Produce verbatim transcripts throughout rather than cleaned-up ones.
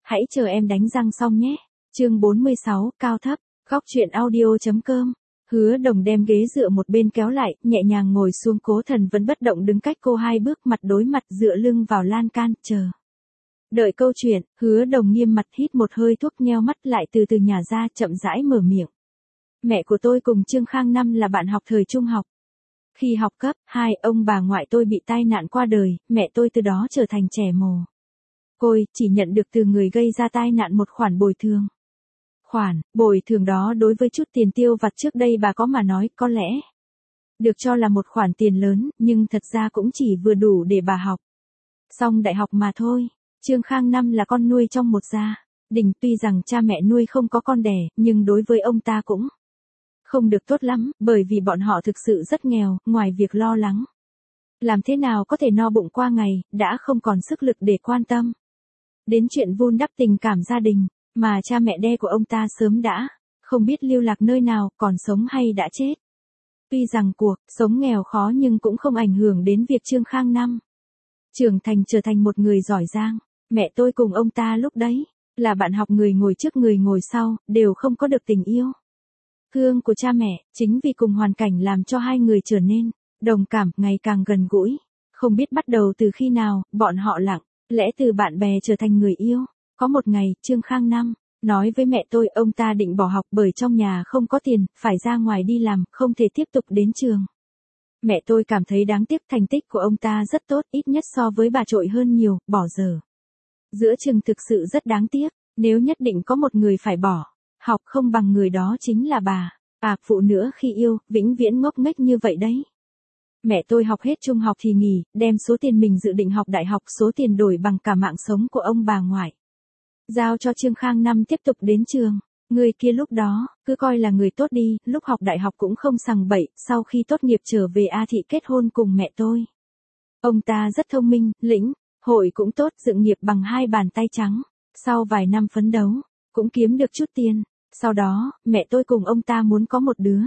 hãy chờ em đánh răng xong nhé. Chương bốn mươi sáu, cao thấp, góc truyện audio.com. Hứa Đồng đem ghế dựa một bên kéo lại, nhẹ nhàng ngồi xuống. Cố Thần vẫn bất động đứng cách cô hai bước, mặt đối mặt dựa lưng vào lan can, chờ. Đợi câu chuyện, Hứa Đồng nghiêm mặt hít một hơi thuốc, nheo mắt lại từ từ nhả ra, chậm rãi mở miệng. Mẹ của tôi cùng Trương Khang Năm là bạn học thời trung học. Khi học cấp hai, ông bà ngoại tôi bị tai nạn qua đời, mẹ tôi từ đó trở thành trẻ mồ côi, chỉ nhận được từ người gây ra tai nạn một khoản bồi thường. Khoản bồi thường đó đối với chút tiền tiêu vặt trước đây bà có mà nói có lẽ được cho là một khoản tiền lớn, nhưng thật ra cũng chỉ vừa đủ để bà học xong đại học mà thôi. Trương Khang Năm là con nuôi trong một gia đình, tuy rằng cha mẹ nuôi không có con đẻ, nhưng đối với ông ta cũng không được tốt lắm, bởi vì bọn họ thực sự rất nghèo, ngoài việc lo lắng làm thế nào có thể no bụng qua ngày, đã không còn sức lực để quan tâm đến chuyện vun đắp tình cảm gia đình, mà cha mẹ đẻ của ông ta sớm đã không biết lưu lạc nơi nào, còn sống hay đã chết. Tuy rằng cuộc sống nghèo khó nhưng cũng không ảnh hưởng đến việc Trương Khang Năm trưởng thành trở thành một người giỏi giang. Mẹ tôi cùng ông ta lúc đấy là bạn học, người ngồi trước người ngồi sau, đều không có được tình yêu thương của cha mẹ, chính vì cùng hoàn cảnh làm cho hai người trở nên đồng cảm, ngày càng gần gũi. Không biết bắt đầu từ khi nào, bọn họ lặng lẽ từ bạn bè trở thành người yêu. Có một ngày, Trương Khang Năm nói với mẹ tôi ông ta định bỏ học bởi trong nhà không có tiền, phải ra ngoài đi làm, không thể tiếp tục đến trường. Mẹ tôi cảm thấy đáng tiếc, thành tích của ông ta rất tốt, ít nhất so với bà trội hơn nhiều, bỏ giờ giữa chừng thực sự rất đáng tiếc. Nếu nhất định có một người phải bỏ học không bằng người đó chính là bà. À, phụ nữ khi yêu, vĩnh viễn ngốc nghếch như vậy đấy. Mẹ tôi học hết trung học thì nghỉ, đem số tiền mình dự định học đại học, số tiền đổi bằng cả mạng sống của ông bà ngoại, giao cho Trương Khang Năm tiếp tục đến trường. Người kia lúc đó, cứ coi là người tốt đi, lúc học đại học cũng không sằng bậy, sau khi tốt nghiệp trở về A Thị kết hôn cùng mẹ tôi. Ông ta rất thông minh, lĩnh hội cũng tốt, dựng nghiệp bằng hai bàn tay trắng. Sau vài năm phấn đấu, cũng kiếm được chút tiền. Sau đó, mẹ tôi cùng ông ta muốn có một đứa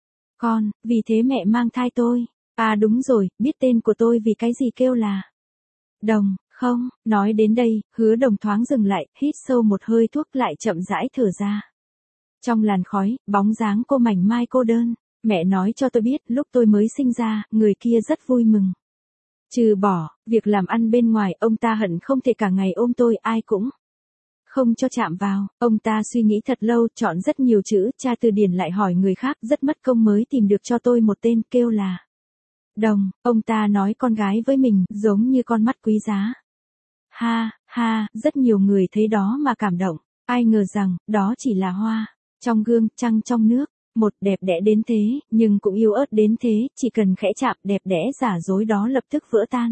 con, vì thế mẹ mang thai tôi. À đúng rồi, biết tên của tôi vì cái gì kêu là Đồng, không? Nói đến đây, Hứa Đồng thoáng dừng lại, hít sâu một hơi thuốc, lại chậm rãi thở ra. Trong làn khói, bóng dáng cô mảnh mai cô đơn. Mẹ nói cho tôi biết, lúc tôi mới sinh ra, người kia rất vui mừng. Trừ bỏ việc làm ăn bên ngoài, ông ta hận không thể cả ngày ôm tôi, ai cũng không cho chạm vào. Ông ta suy nghĩ thật lâu, chọn rất nhiều chữ, tra từ điển lại hỏi người khác, rất mất công mới tìm được cho tôi một tên, kêu là Đồng. Ông ta nói con gái với mình, giống như con mắt quý giá. Ha, ha, rất nhiều người thấy đó mà cảm động. Ai ngờ rằng, đó chỉ là hoa trong gương, trăng trong nước. Một đẹp đẽ đến thế, nhưng cũng yếu ớt đến thế, chỉ cần khẽ chạm, đẹp đẽ giả dối đó lập tức vỡ tan.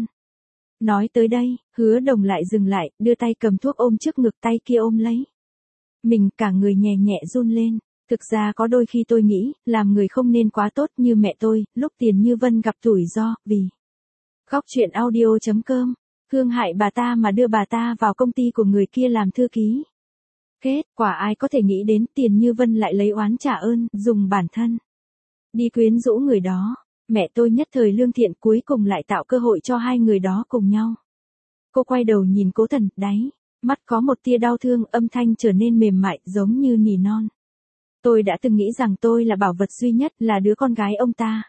Nói tới đây, Hứa Đồng lại dừng lại, đưa tay cầm thuốc ôm trước ngực, tay kia ôm lấy mình, cả người nhẹ nhẹ run lên. Thực ra có đôi khi tôi nghĩ, làm người không nên quá tốt như mẹ tôi, lúc Tiền Như Vân gặp rủi ro, vì góc truyện audio.com, Hương hại bà ta mà đưa bà ta vào công ty của người kia làm thư ký. Kết quả ai có thể nghĩ đến, Tiền Như Vân lại lấy oán trả ơn, dùng bản thân đi quyến rũ người đó. Mẹ tôi nhất thời lương thiện, cuối cùng lại tạo cơ hội cho hai người đó cùng nhau. Cô quay đầu nhìn Cố Thần, đáy mắt có một tia đau thương, âm thanh trở nên mềm mại, giống như nỉ non. Tôi đã từng nghĩ rằng tôi là bảo vật duy nhất, là đứa con gái ông ta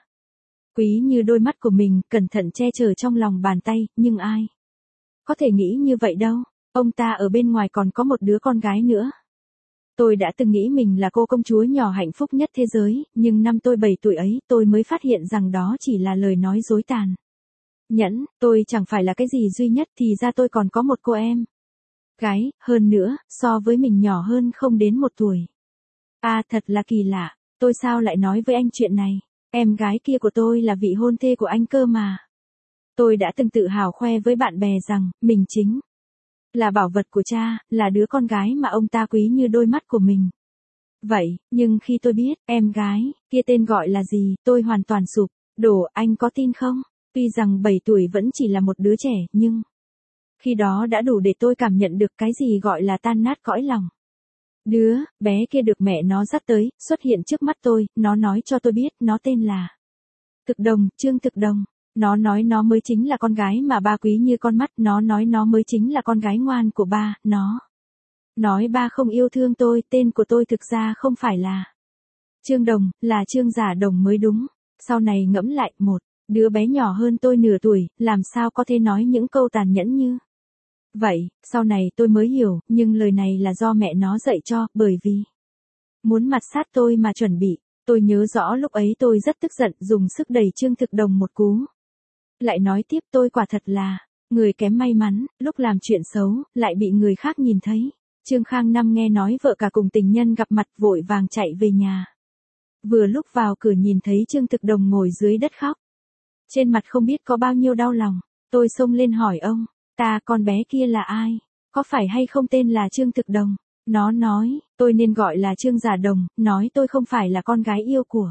quý như đôi mắt của mình, cẩn thận che chở trong lòng bàn tay, nhưng ai có thể nghĩ như vậy đâu. Ông ta ở bên ngoài còn có một đứa con gái nữa. Tôi đã từng nghĩ mình là cô công chúa nhỏ hạnh phúc nhất thế giới, nhưng năm tôi bảy tuổi ấy, tôi mới phát hiện rằng đó chỉ là lời nói dối tàn nhẫn. Tôi chẳng phải là cái gì duy nhất, thì ra tôi còn có một cô em gái, hơn nữa, so với mình nhỏ hơn không đến một tuổi. À, thật là kỳ lạ, tôi sao lại nói với anh chuyện này? Em gái kia của tôi là vị hôn thê của anh cơ mà. Tôi đã từng tự hào khoe với bạn bè rằng, mình chính là bảo vật của cha, là đứa con gái mà ông ta quý như đôi mắt của mình. Vậy, nhưng khi tôi biết, em gái kia tên gọi là gì, tôi hoàn toàn sụp đổ. Anh có tin không? Tuy rằng bảy tuổi vẫn chỉ là một đứa trẻ, nhưng khi đó đã đủ để tôi cảm nhận được cái gì gọi là tan nát cõi lòng. Đứa bé kia được mẹ nó dắt tới, xuất hiện trước mắt tôi, nó nói cho tôi biết, nó tên là Thực Đồng, Trương Thực Đồng. Nó nói nó mới chính là con gái mà ba quý như con mắt, nó nói nó mới chính là con gái ngoan của ba, nó Nói ba không yêu thương tôi, tên của tôi thực ra không phải là Trương Đồng, là Trương Giả Đồng mới đúng. Sau này ngẫm lại, một đứa bé nhỏ hơn tôi nửa tuổi, làm sao có thể nói những câu tàn nhẫn như vậy. Sau này tôi mới hiểu, nhưng lời này là do mẹ nó dạy cho, bởi vì muốn mặt sát tôi mà chuẩn bị. Tôi nhớ rõ lúc ấy tôi rất tức giận, dùng sức đẩy Trương Thực Đồng một cú. Lại nói tiếp, tôi quả thật là người kém may mắn, lúc làm chuyện xấu, lại bị người khác nhìn thấy. Trương Khang Năm nghe nói vợ cả cùng tình nhân gặp mặt, vội vàng chạy về nhà. Vừa lúc vào cửa nhìn thấy Trương Thực Đồng ngồi dưới đất khóc. Trên mặt không biết có bao nhiêu đau lòng. Tôi xông lên hỏi ông, ta con bé kia là ai? Có phải hay không tên là Trương Thực Đồng? Nó nói, tôi nên gọi là Trương Giả Đồng, nói tôi không phải là con gái yêu của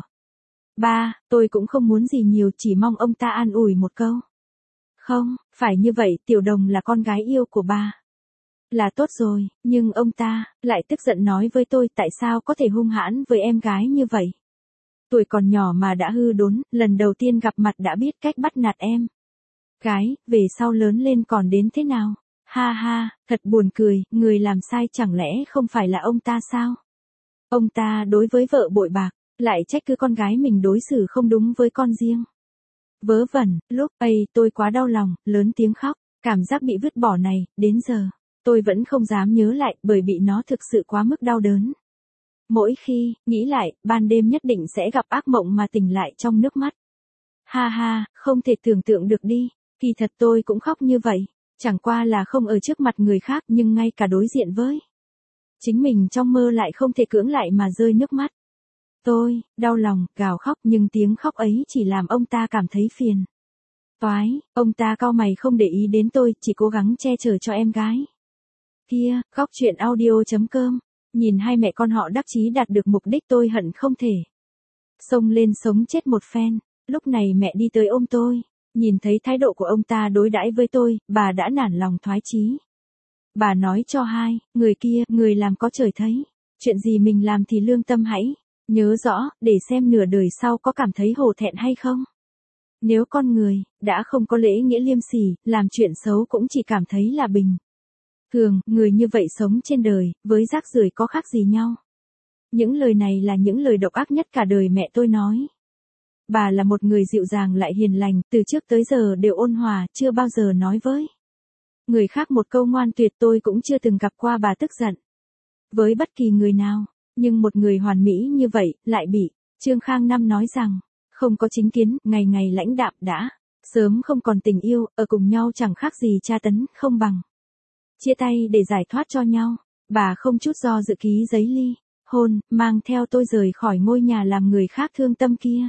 ba, tôi cũng không muốn gì nhiều, chỉ mong ông ta an ủi một câu. Không, phải như vậy, Tiểu Đồng là con gái yêu của ba. Là tốt rồi, nhưng ông ta lại tức giận nói với tôi, tại sao có thể hung hãn với em gái như vậy? Tuổi còn nhỏ mà đã hư đốn, lần đầu tiên gặp mặt đã biết cách bắt nạt em gái, về sau lớn lên còn đến thế nào? Ha ha, thật buồn cười, người làm sai chẳng lẽ không phải là ông ta sao? Ông ta đối với vợ bội bạc, lại trách cứ con gái mình đối xử không đúng với con riêng. Vớ vẩn, lúc ấy tôi quá đau lòng, lớn tiếng khóc, cảm giác bị vứt bỏ này, đến giờ, tôi vẫn không dám nhớ lại, bởi bị nó thực sự quá mức đau đớn. Mỗi khi, nghĩ lại, ban đêm nhất định sẽ gặp ác mộng mà tỉnh lại trong nước mắt. Ha ha, không thể tưởng tượng được đi, kỳ thật tôi cũng khóc như vậy, chẳng qua là không ở trước mặt người khác, nhưng ngay cả đối diện với chính mình trong mơ lại không thể cưỡng lại mà rơi nước mắt. Tôi, đau lòng, gào khóc, nhưng tiếng khóc ấy chỉ làm ông ta cảm thấy phiền toái. Ông ta cau mày không để ý đến tôi, chỉ cố gắng che chở cho em gái kia. Góc truyện audio chấm com. Nhìn hai mẹ con họ đắc chí đạt được mục đích, tôi hận không thể xông lên sống chết một phen. Lúc này mẹ đi tới ôm tôi, nhìn thấy thái độ của ông ta đối đãi với tôi, bà đã nản lòng thoái chí. Bà nói cho hai người kia, người làm có trời thấy, chuyện gì mình làm thì lương tâm hãy nhớ rõ, để xem nửa đời sau có cảm thấy hổ thẹn hay không. Nếu con người đã không có lễ nghĩa liêm sỉ, làm chuyện xấu cũng chỉ cảm thấy là bình thường, người như vậy sống trên đời, với rác rưởi có khác gì nhau. Những lời này là những lời độc ác nhất cả đời mẹ tôi nói. Bà là một người dịu dàng lại hiền lành, từ trước tới giờ đều ôn hòa, chưa bao giờ nói với người khác một câu ngoan tuyệt. Tôi cũng chưa từng gặp qua bà tức giận với bất kỳ người nào, nhưng một người hoàn mỹ như vậy, lại bị Trương Khang Năm nói rằng không có chính kiến, ngày ngày lãnh đạm, đã sớm không còn tình yêu, ở cùng nhau chẳng khác gì tra tấn, không bằng chia tay để giải thoát cho nhau. Bà không chút do dự ký giấy ly hôn, mang theo tôi rời khỏi ngôi nhà làm người khác thương tâm kia.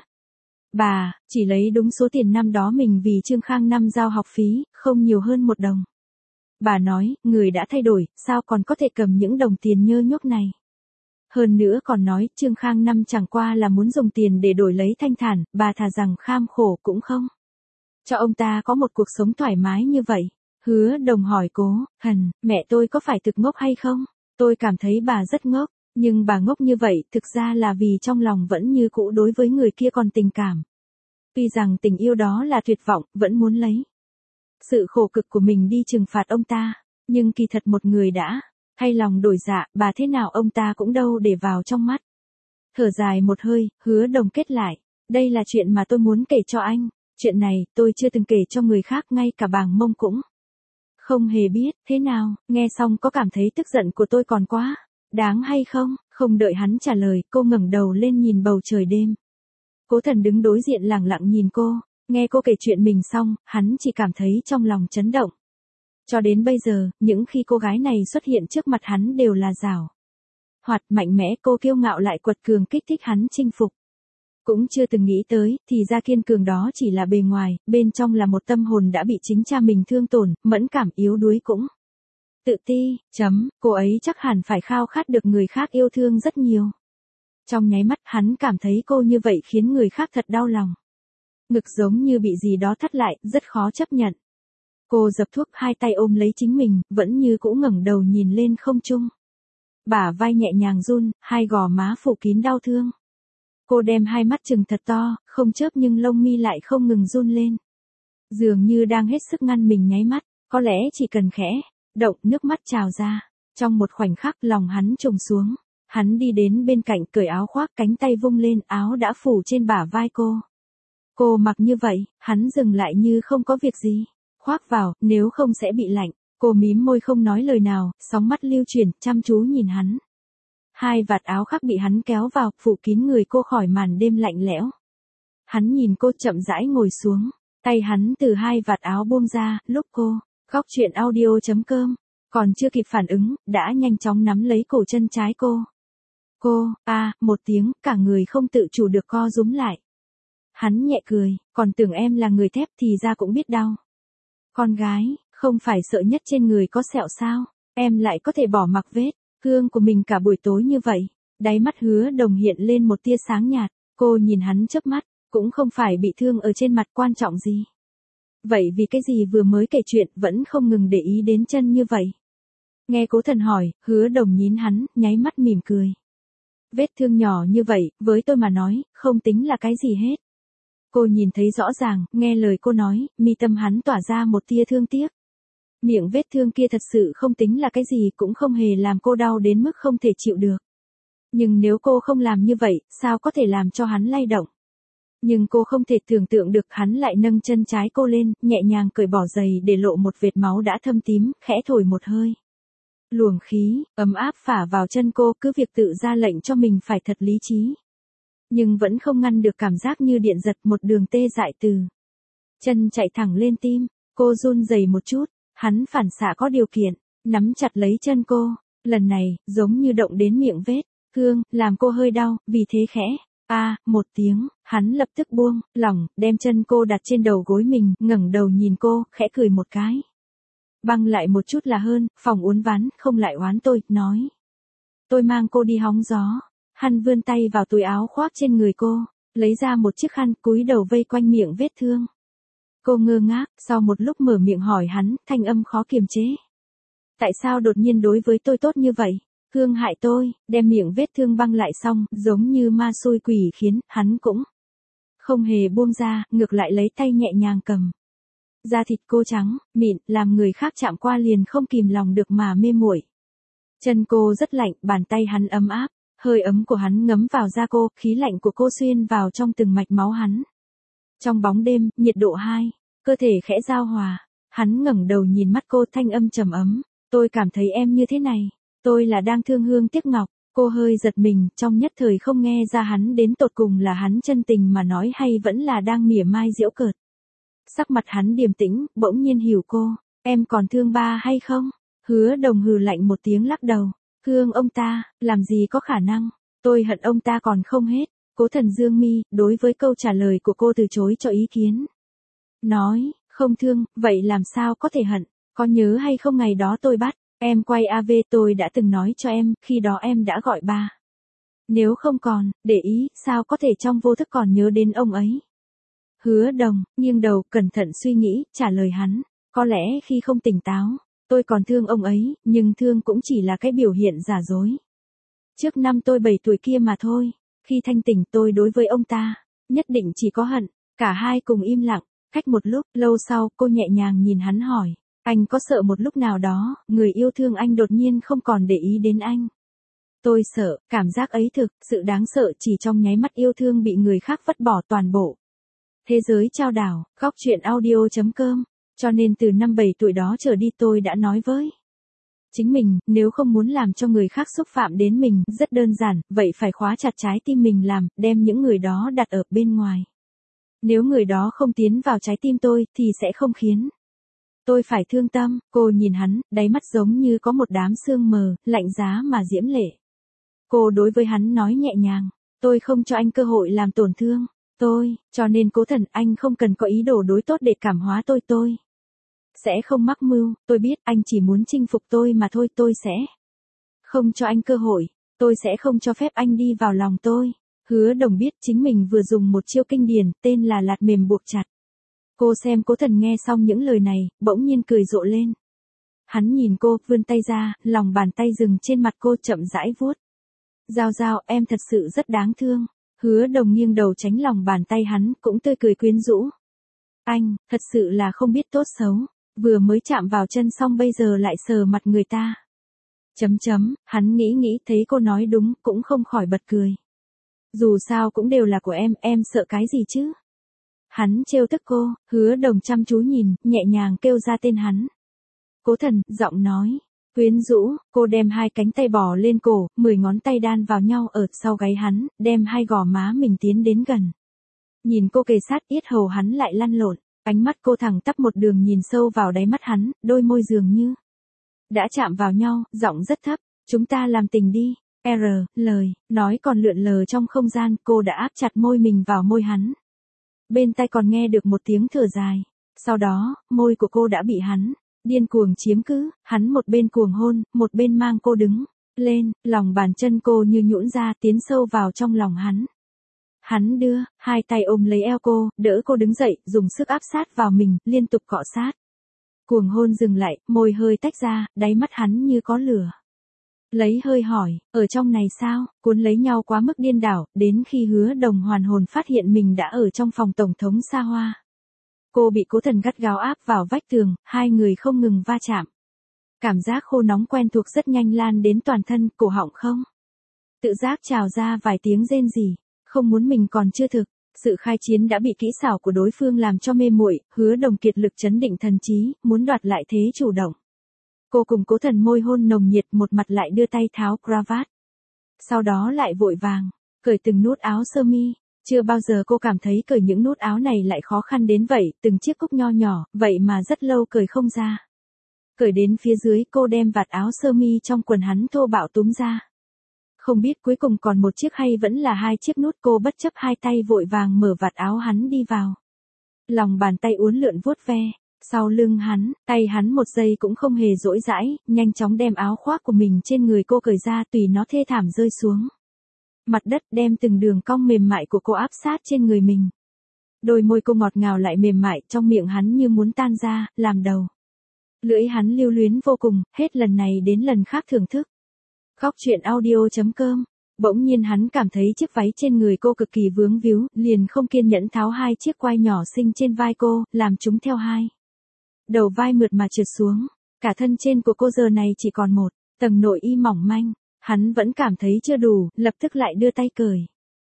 Bà chỉ lấy đúng số tiền năm đó mình vì Trương Khang Năm giao học phí, không nhiều hơn một đồng. Bà nói, người đã thay đổi, sao còn có thể cầm những đồng tiền nhơ nhuốc này. Hơn nữa còn nói, Trương Khang Năm chẳng qua là muốn dùng tiền để đổi lấy thanh thản, bà thà rằng kham khổ cũng không cho ông ta có một cuộc sống thoải mái như vậy. Hứa Đồng hỏi Cố Hần, mẹ tôi có phải thực ngốc hay không? Tôi cảm thấy bà rất ngốc, nhưng bà ngốc như vậy thực ra là vì trong lòng vẫn như cũ đối với người kia còn tình cảm. Tuy rằng tình yêu đó là tuyệt vọng, vẫn muốn lấy sự khổ cực của mình đi trừng phạt ông ta, nhưng kỳ thật một người đã thay lòng đổi dạ, bà thế nào ông ta cũng đâu để vào trong mắt. Thở dài một hơi, Hứa Đồng kết lại, đây là chuyện mà tôi muốn kể cho anh, chuyện này tôi chưa từng kể cho người khác, ngay cả bàng mông cũng không hề biết. Thế nào, nghe xong có cảm thấy tức giận của tôi còn quá đáng hay không? Không đợi hắn trả lời, cô ngẩng đầu lên nhìn bầu trời đêm. Cố Thần đứng đối diện lẳng lặng nhìn cô, nghe cô kể chuyện mình xong, hắn chỉ cảm thấy trong lòng chấn động. Cho đến bây giờ, những khi cô gái này xuất hiện trước mặt hắn đều là giảo hoạt, mạnh mẽ, cô kiêu ngạo lại quật cường, kích thích hắn chinh phục. Cũng chưa từng nghĩ tới, thì ra kiên cường đó chỉ là bề ngoài, bên trong là một tâm hồn đã bị chính cha mình thương tổn, mẫn cảm, yếu đuối cũng tự ti, chấm, cô ấy chắc hẳn phải khao khát được người khác yêu thương rất nhiều. Trong nháy mắt, hắn cảm thấy cô như vậy khiến người khác thật đau lòng. Ngực giống như bị gì đó thắt lại, rất khó chấp nhận. Cô dập thuốc, hai tay ôm lấy chính mình, vẫn như cũ ngẩng đầu nhìn lên không trung. Bả vai nhẹ nhàng run, hai gò má phủ kín đau thương. Cô đem hai mắt trừng thật to, không chớp nhưng lông mi lại không ngừng run lên. Dường như đang hết sức ngăn mình nháy mắt, có lẽ chỉ cần khẽ động, nước mắt trào ra. Trong một khoảnh khắc lòng hắn trùng xuống. Hắn đi đến bên cạnh cởi áo khoác, cánh tay vung lên, áo đã phủ trên bả vai cô. Cô mặc như vậy, hắn dừng lại như không có việc gì. Khoác vào, nếu không sẽ bị lạnh. Cô mím môi không nói lời nào, sóng mắt lưu chuyển, chăm chú nhìn hắn. Hai vạt áo khác bị hắn kéo vào, phủ kín người cô khỏi màn đêm lạnh lẽo. Hắn nhìn cô chậm rãi ngồi xuống. Tay hắn từ hai vạt áo buông ra, lúc cô, góc chuyện audio chấm com, còn chưa kịp phản ứng, đã nhanh chóng nắm lấy cổ chân trái cô. Cô, a à, một tiếng, cả người không tự chủ được co rúm lại. Hắn nhẹ cười, còn tưởng em là người thép thì ra cũng biết đau. Con gái, không phải sợ nhất trên người có sẹo sao, em lại có thể bỏ mặc vết thương của mình cả buổi tối như vậy. Đáy mắt Hứa Đồng hiện lên một tia sáng nhạt, cô nhìn hắn chớp mắt, cũng không phải bị thương ở trên mặt quan trọng gì. Vậy vì cái gì vừa mới kể chuyện vẫn không ngừng để ý đến chân như vậy? Nghe Cố Thần hỏi, Hứa Đồng nhín hắn, nháy mắt mỉm cười. Vết thương nhỏ như vậy, với tôi mà nói, không tính là cái gì hết. Cô nhìn thấy rõ ràng, nghe lời cô nói, mi tâm hắn tỏa ra một tia thương tiếc. Miệng vết thương kia thật sự không tính là cái gì, cũng không hề làm cô đau đến mức không thể chịu được. Nhưng nếu cô không làm như vậy, sao có thể làm cho hắn lay động? Nhưng cô không thể tưởng tượng được hắn lại nâng chân trái cô lên, nhẹ nhàng cởi bỏ giày để lộ một vệt máu đã thâm tím, khẽ thổi một hơi. Luồng khí, ấm áp phả vào chân cô, cứ việc tự ra lệnh cho mình phải thật lý trí. Nhưng vẫn không ngăn được cảm giác như điện giật, một đường tê dại từ chân chạy thẳng lên tim. Cô run rẩy một chút, hắn phản xạ có điều kiện, nắm chặt lấy chân cô. Lần này, giống như động đến miệng vết thương, làm cô hơi đau, vì thế khẽ a à, một tiếng, hắn lập tức buông lỏng, đem chân cô đặt trên đầu gối mình, ngẩng đầu nhìn cô, khẽ cười một cái. Băng lại một chút là hơn, phòng uốn ván, không lại oán tôi, nói. Tôi mang cô đi hóng gió. Hắn vươn tay vào túi áo khoác trên người cô, lấy ra một chiếc khăn, cúi đầu vây quanh miệng vết thương. Cô ngơ ngác, sau một lúc mở miệng hỏi hắn, thanh âm khó kiềm chế. Tại sao đột nhiên đối với tôi tốt như vậy? Thương hại tôi, đem miệng vết thương băng lại xong, giống như ma xui quỷ khiến, hắn cũng không hề buông ra, ngược lại lấy tay nhẹ nhàng cầm. Da thịt cô trắng, mịn, làm người khác chạm qua liền không kìm lòng được mà mê muội. Chân cô rất lạnh, bàn tay hắn ấm áp, hơi ấm của hắn ngấm vào da cô, khí lạnh của cô xuyên vào trong từng mạch máu hắn. Trong bóng đêm, nhiệt độ hai, cơ thể khẽ giao hòa, hắn ngẩng đầu nhìn mắt cô, thanh âm trầm ấm. Tôi cảm thấy em như thế này, tôi là đang thương hương tiếc ngọc. Cô hơi giật mình, trong nhất thời không nghe ra hắn đến tột cùng là hắn chân tình mà nói hay vẫn là đang mỉa mai giễu cợt. Sắc mặt hắn điềm tĩnh, bỗng nhiên hiểu cô, em còn thương ba hay không? Hứa Đồng hừ lạnh một tiếng lắc đầu, thương ông ta, làm gì có khả năng, tôi hận ông ta còn không hết. Cố Thần dương mi, đối với câu trả lời của cô từ chối cho ý kiến. Nói, không thương, vậy làm sao có thể hận, có nhớ hay không ngày đó tôi bắt em quay a vê, tôi đã từng nói cho em, khi đó em đã gọi ba. Nếu không còn, để ý, sao có thể trong vô thức còn nhớ đến ông ấy. Hứa Đồng, nghiêng đầu, cẩn thận suy nghĩ, trả lời hắn, có lẽ khi không tỉnh táo, tôi còn thương ông ấy, nhưng thương cũng chỉ là cái biểu hiện giả dối. Trước năm tôi bảy tuổi kia mà thôi, khi thanh tỉnh tôi đối với ông ta, nhất định chỉ có hận. Cả hai cùng im lặng, cách một lúc, lâu sau, cô nhẹ nhàng nhìn hắn hỏi, anh có sợ một lúc nào đó, người yêu thương anh đột nhiên không còn để ý đến anh? Tôi sợ, cảm giác ấy thực, sự đáng sợ chỉ trong nháy mắt yêu thương bị người khác vứt bỏ toàn bộ. Thế giới trao đảo, góc chuyện audio chấm com, cho nên từ năm bảy tuổi đó trở đi tôi đã nói với chính mình, nếu không muốn làm cho người khác xúc phạm đến mình, rất đơn giản, vậy phải khóa chặt trái tim mình làm, đem những người đó đặt ở bên ngoài. Nếu người đó không tiến vào trái tim tôi, thì sẽ không khiến tôi phải thương tâm. Cô nhìn hắn, đáy mắt giống như có một đám sương mờ, lạnh giá mà diễm lệ. Cô đối với hắn nói nhẹ nhàng, tôi không cho anh cơ hội làm tổn thương tôi, cho nên Cố Thần, anh không cần có ý đồ đối tốt để cảm hóa tôi tôi. Sẽ không mắc mưu, tôi biết anh chỉ muốn chinh phục tôi mà thôi, tôi sẽ không cho anh cơ hội, tôi sẽ không cho phép anh đi vào lòng tôi. Hứa Đồng biết chính mình vừa dùng một chiêu kinh điển, tên là lạt mềm buộc chặt. Cô xem Cố Thần nghe xong những lời này, bỗng nhiên cười rộ lên. Hắn nhìn cô, vươn tay ra, lòng bàn tay dừng trên mặt cô chậm rãi vuốt. Giao Giao, em thật sự rất đáng thương. Hứa Đồng nghiêng đầu tránh lòng bàn tay hắn, cũng tươi cười quyến rũ. Anh, thật sự là không biết tốt xấu, vừa mới chạm vào chân xong bây giờ lại sờ mặt người ta. Chấm chấm, hắn nghĩ nghĩ thấy cô nói đúng, cũng không khỏi bật cười. Dù sao cũng đều là của em, em sợ cái gì chứ? Hắn trêu tức cô, Hứa Đồng chăm chú nhìn, nhẹ nhàng kêu ra tên hắn. Cố Thần, giọng nói quyến rũ, cô đem hai cánh tay bỏ lên cổ, mười ngón tay đan vào nhau ở sau gáy hắn, đem hai gò má mình tiến đến gần. Nhìn cô kề sát, yết hầu hắn lại lăn lộn, ánh mắt cô thẳng tắp một đường nhìn sâu vào đáy mắt hắn, đôi môi dường như đã chạm vào nhau, giọng rất thấp, chúng ta làm tình đi. R, lời, nói còn lượn lờ trong không gian, cô đã áp chặt môi mình vào môi hắn. Bên tai còn nghe được một tiếng thở dài. Sau đó, môi của cô đã bị hắn điên cuồng chiếm cứ, hắn một bên cuồng hôn, một bên mang cô đứng lên, lòng bàn chân cô như nhũn ra tiến sâu vào trong lòng hắn. Hắn đưa hai tay ôm lấy eo cô, đỡ cô đứng dậy, dùng sức áp sát vào mình, liên tục cọ sát. Cuồng hôn dừng lại, môi hơi tách ra, đáy mắt hắn như có lửa. Lấy hơi hỏi, ở trong này sao, cuốn lấy nhau quá mức điên đảo, đến khi Hứa Đồng hoàn hồn phát hiện mình đã ở trong phòng tổng thống xa hoa. Cô bị Cố Thần gắt gao áp vào vách tường, hai người không ngừng va chạm. Cảm giác khô nóng quen thuộc rất nhanh lan đến toàn thân, cổ họng không tự giác trào ra vài tiếng rên rỉ, không muốn mình còn chưa thực. Sự khai chiến đã bị kỹ xảo của đối phương làm cho mê muội, Hứa Đồng kiệt lực trấn định thần trí, muốn đoạt lại thế chủ động. Cô cùng Cố Thần môi hôn nồng nhiệt, một mặt lại đưa tay tháo cravat. Sau đó lại vội vàng cởi từng nút áo sơ mi. Chưa bao giờ cô cảm thấy cởi những nút áo này lại khó khăn đến vậy, từng chiếc cúc nho nhỏ, vậy mà rất lâu cởi không ra. Cởi đến phía dưới, cô đem vạt áo sơ mi trong quần hắn thô bạo túm ra. Không biết cuối cùng còn một chiếc hay vẫn là hai chiếc nút, cô bất chấp hai tay vội vàng mở vạt áo hắn đi vào. Lòng bàn tay uốn lượn vuốt ve sau lưng hắn, tay hắn một giây cũng không hề dỗi dãi, nhanh chóng đem áo khoác của mình trên người cô cởi ra, tùy nó thê thảm rơi xuống mặt đất, đem từng đường cong mềm mại của cô áp sát trên người mình. Đôi môi cô ngọt ngào lại mềm mại, trong miệng hắn như muốn tan ra, làm đầu lưỡi hắn lưu luyến vô cùng, hết lần này đến lần khác thưởng thức. Khóc chuyện audio chấm com. Bỗng nhiên hắn cảm thấy chiếc váy trên người cô cực kỳ vướng víu, liền không kiên nhẫn tháo hai chiếc quai nhỏ xinh trên vai cô, làm chúng theo hai đầu vai mượt mà trượt xuống. Cả thân trên của cô giờ này chỉ còn một tầng nội y mỏng manh. Hắn vẫn cảm thấy chưa đủ, lập tức lại đưa tay cởi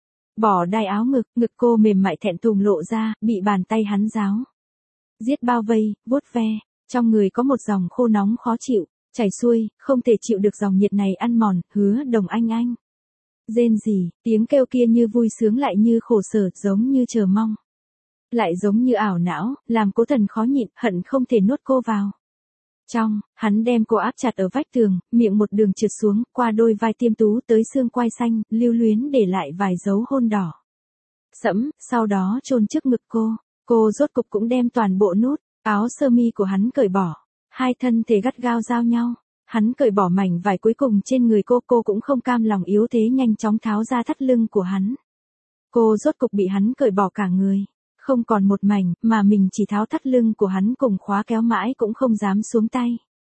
bỏ đai áo ngực, ngực cô mềm mại thẹn thùng lộ ra, bị bàn tay hắn giáo giết bao vây, vuốt ve, trong người có một dòng khô nóng khó chịu chảy xuôi, không thể chịu được dòng nhiệt này ăn mòn. Hứa Đồng anh anh rên rỉ, tiếng kêu kia như vui sướng lại như khổ sở, giống như chờ mong lại giống như ảo não, làm Cố Thần khó nhịn, hận không thể nuốt cô vào trong. Hắn đem cô áp chặt ở vách tường, miệng một đường trượt xuống, qua đôi vai tiêm tú tới xương quai xanh, lưu luyến để lại vài dấu hôn đỏ sẫm, sau đó chôn trước ngực cô. Cô rốt cục cũng đem toàn bộ nút áo sơ mi của hắn cởi bỏ, hai thân thể gắt gao giao nhau. Hắn cởi bỏ mảnh vải cuối cùng trên người cô, cô cũng không cam lòng yếu thế, nhanh chóng tháo ra thắt lưng của hắn. Cô rốt cục bị hắn cởi bỏ cả người, không còn một mảnh, mà mình chỉ tháo thắt lưng của hắn cùng khóa kéo mãi cũng không dám xuống tay.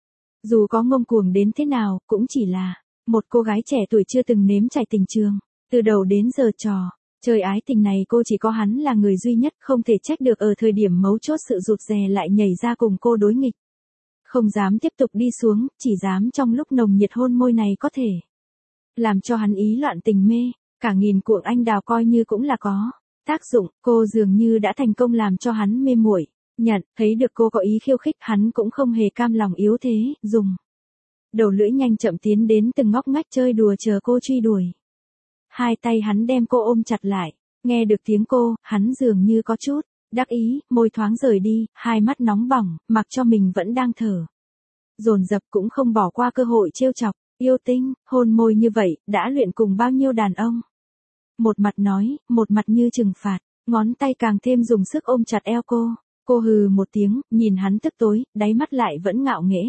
Dù có ngông cuồng đến thế nào, cũng chỉ là một cô gái trẻ tuổi chưa từng nếm trải tình trường, từ đầu đến giờ trò chơi ái tình này cô chỉ có hắn là người duy nhất, không thể trách được ở thời điểm mấu chốt sự rụt rè lại nhảy ra cùng cô đối nghịch. Không dám tiếp tục đi xuống, chỉ dám trong lúc nồng nhiệt hôn môi này có thể làm cho hắn ý loạn tình mê. Cả nghìn cuộn anh đào coi như cũng là có tác dụng, cô dường như đã thành công làm cho hắn mê muội. Nhận, thấy được cô có ý khiêu khích, hắn cũng không hề cam lòng yếu thế, dùng đầu lưỡi nhanh chậm tiến đến từng ngóc ngách chơi đùa chờ cô truy đuổi. Hai tay hắn đem cô ôm chặt lại, nghe được tiếng cô, hắn dường như có chút đắc ý, môi thoáng rời đi, hai mắt nóng bỏng, mặc cho mình vẫn đang thở dồn dập, cũng không bỏ qua cơ hội trêu chọc. Yêu tinh, hôn môi như vậy, đã luyện cùng bao nhiêu đàn ông. Một mặt nói, một mặt như trừng phạt, ngón tay càng thêm dùng sức ôm chặt eo cô. Cô hừ một tiếng, nhìn hắn tức tối, đáy mắt lại vẫn ngạo nghễ.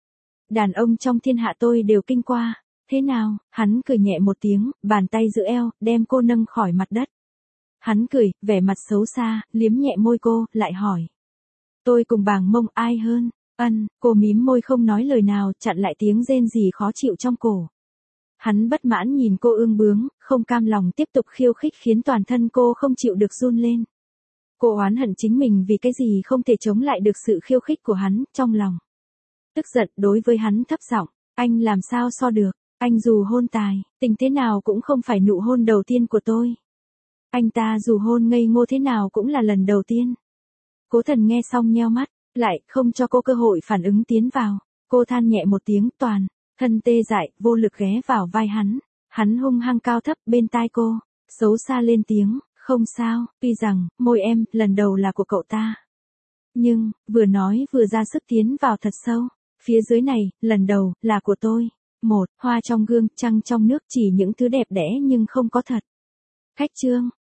Đàn ông trong thiên hạ tôi đều kinh qua. Thế nào? Hắn cười nhẹ một tiếng, bàn tay giữ eo, đem cô nâng khỏi mặt đất. Hắn cười, vẻ mặt xấu xa, liếm nhẹ môi cô, lại hỏi. Tôi cùng bàng mông ai hơn? Ân, cô mím môi không nói lời nào, chặn lại tiếng rên rỉ khó chịu trong cổ. Hắn bất mãn nhìn cô ương bướng, không cam lòng tiếp tục khiêu khích khiến toàn thân cô không chịu được run lên. Cô oán hận chính mình vì cái gì không thể chống lại được sự khiêu khích của hắn, trong lòng tức giận đối với hắn thấp giọng. Anh làm sao so được, anh dù hôn tài, tình thế nào cũng không phải nụ hôn đầu tiên của tôi. Anh ta dù hôn ngây ngô thế nào cũng là lần đầu tiên. Cố Thần nghe xong nheo mắt, lại không cho cô cơ hội phản ứng tiến vào. Cô than nhẹ một tiếng, toàn thân tê dại, vô lực ghé vào vai hắn. Hắn hung hăng cao thấp bên tai cô, xấu xa lên tiếng, không sao, tuy rằng, môi em, lần đầu là của cậu ta. Nhưng, vừa nói vừa ra sức tiến vào thật sâu. Phía dưới này, lần đầu, là của tôi. Một, hoa trong gương, trăng trong nước, chỉ những thứ đẹp đẽ nhưng không có thật. Khách trương.